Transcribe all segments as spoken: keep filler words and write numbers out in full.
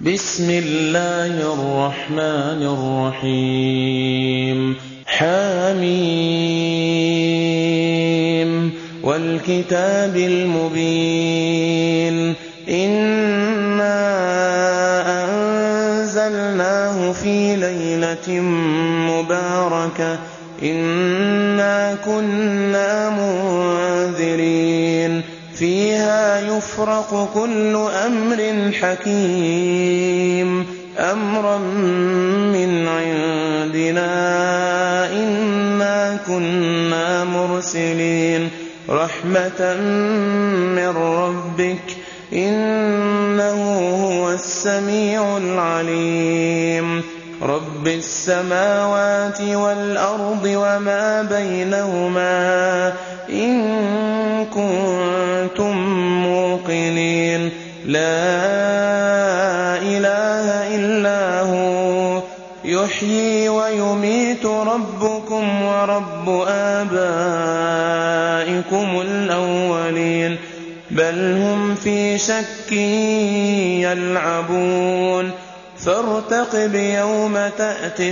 بسم الله الرحمن الرحيم حميم والكتاب المبين إنا أنزلناه في ليلة مباركة إنا كنا منذرين فيها يفرق كل أمر حكيم أمرا من عندنا إنا كنا مرسلين رحمة من ربك إنه هو السميع العليم رب السماوات والأرض وما بينهما إن كنتم موقنين لا إله إلا هو يحيي ويميت ربكم ورب آبائكم الأولين بل هم في شك يلعبون فارتقب يوم تأتي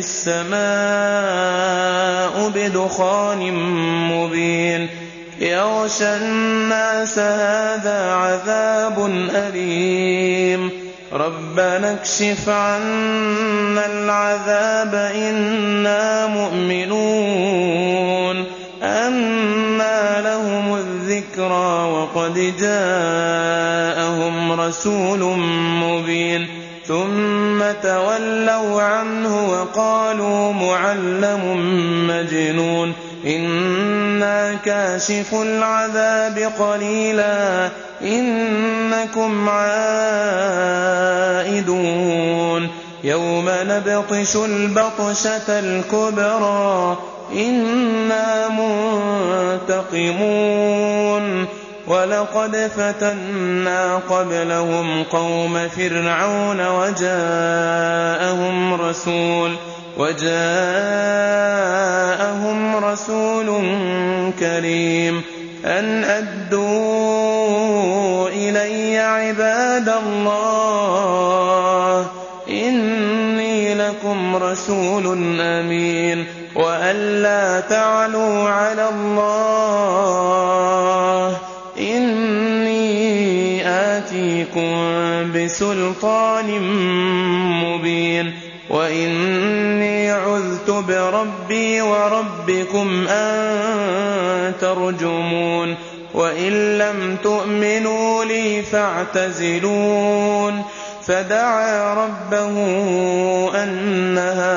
السماء بدخان مبين يغشى الناس هذا عذاب أليم ربنا اكشف عنا العذاب إنا مؤمنون أنى لهم الذكرى وقد جاءهم رسول مبين ثم تولوا عنه وقالوا معلم مجنون إنا كاشف العذاب قليلا إنكم عائدون يوم نبطش البطشة الكبرى إنا منتقمون ولقد فتنا قبلهم قوم فرعون وجاءهم رسول وجاءهم رسول كريم أن أدوا إلي عباد الله إني لكم رسول أمين وأن لا تعلوا على الله إني آتيكم بسلطان مبين وإني عذت بربي وربكم أن ترجمون وإن لم تؤمنوا لي فاعتزلون فدعا ربه أن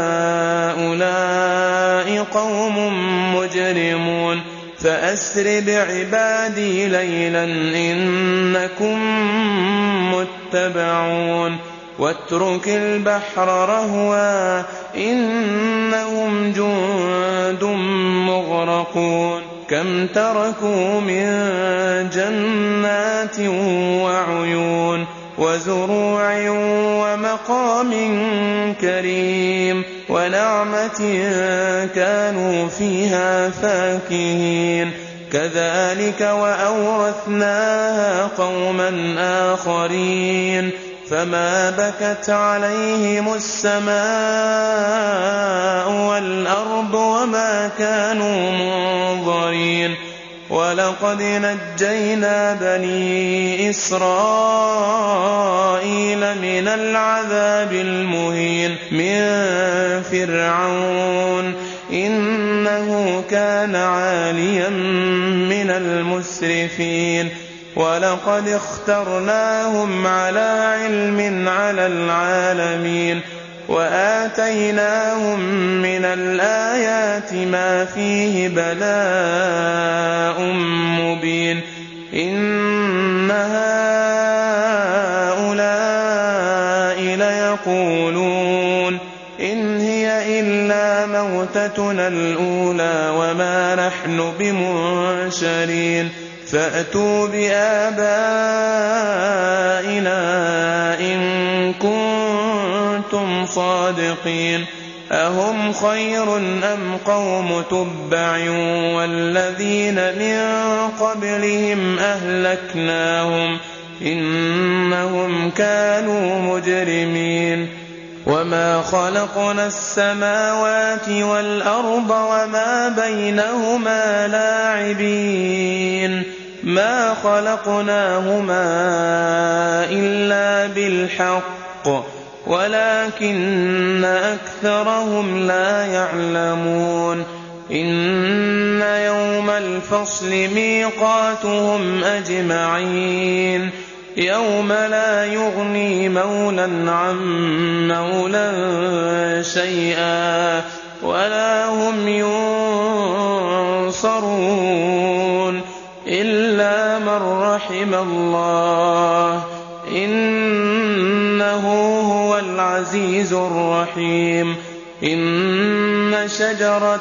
هؤلاء قوم مجرمون فأسر بعبادي ليلا إنكم متبعون واترك البحر رهوا إنهم جند مغرقون كم تركوا من جنات وعيون وزروع ومقام كريم ونعمة كانوا فيها فاكهين كذلك وأورثناها قوما آخرين فما بكت عليهم السماء والأرض وما كانوا منظرين ولقد نجينا بني إسرائيل من العذاب المهين من فرعون إنه كان عاليا من المسرفين ولقد اخترناهم على علم على العالمين وآتيناهم من الآيات ما فيه بلاء مبين إن هؤلاء ليقولون إن هي إلا موتتنا الأولى وما نحن بمنشرين فأتوا بآبائنا إن كنتم صادقين أهم خير أم قوم تبع والذين من قبلهم أهلكناهم إنهم كانوا مجرمين وما خلقنا السماوات والأرض وما بينهما لاعبين ما خلقناهما إلا بالحق ولكن أكثرهم لا يعلمون إن يوم الفصل ميقاتهم أجمعين يوم لا يغني مولى عن مولى شيئا ولا هم ينصرون إلا من رحم الله إنه هو العزيز الرحيم إن شجرة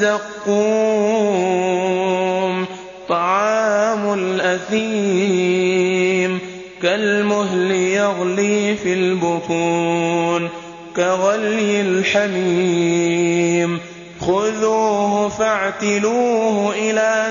الزقوم طعام الأثيم كالمهل يغلي في البطون كغلي الحميم خذوه فاعتلوه إلى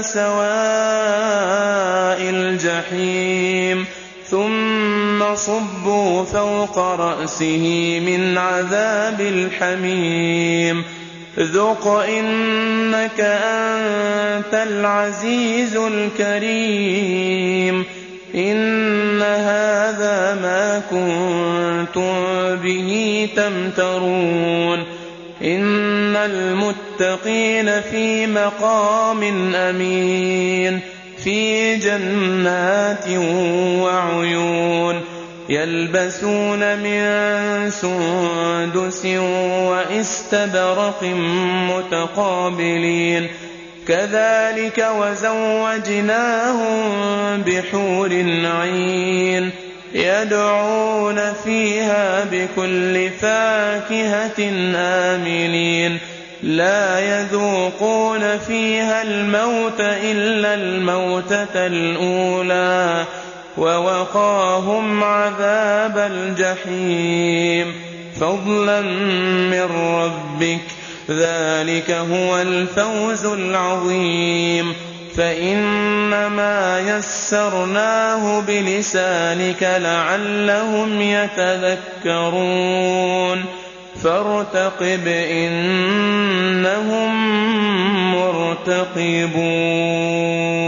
سواء الجحيم ثم صبوا فوق رأسه من عذاب الحميم ذق إنك أنت العزيز الكريم إن هذا ما كنتم به تمترون إن المتقين في مقام أمين في جنات وعيون يلبسون من سندس وإستبرق متقابلين كذلك وزوجناهم بحور عين يدعون فيها بكل فاكهة آمنين لا يذوقون فيها الموت إلا الموتة الأولى ووقاهم عذاب الجحيم فضلا من ربك ذلك هو الفوز العظيم فإنما يسرناه بلسانك لعلهم يتذكرون فارتقب إنهم مرتقبون